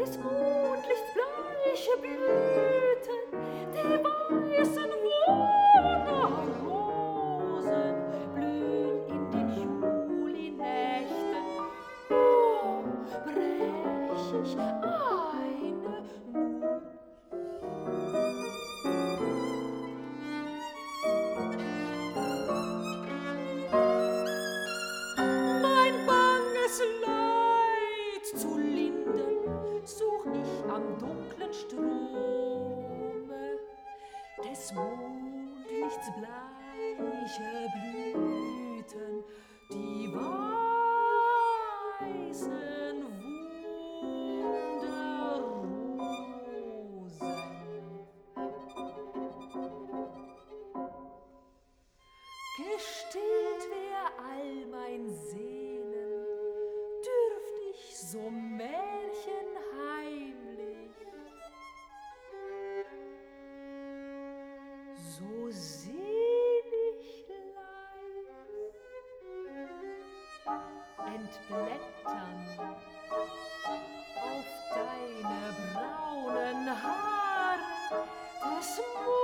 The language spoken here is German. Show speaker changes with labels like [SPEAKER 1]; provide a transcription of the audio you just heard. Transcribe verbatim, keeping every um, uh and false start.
[SPEAKER 1] des Mondlichts bleiche Blüten, die weißen Wunderrosen blühen in den Julinächten. Oh, brech ich eine nun. Mein banges Leid zu lindern, such ich am dunklen Strome des Mondlichts bleiche Blüten, die weißen Wunderrosen. Gestillt wär all mein Sehnen, dürft ich so märchenheimlich, so selig leis entblättern auf deine braunen Haare des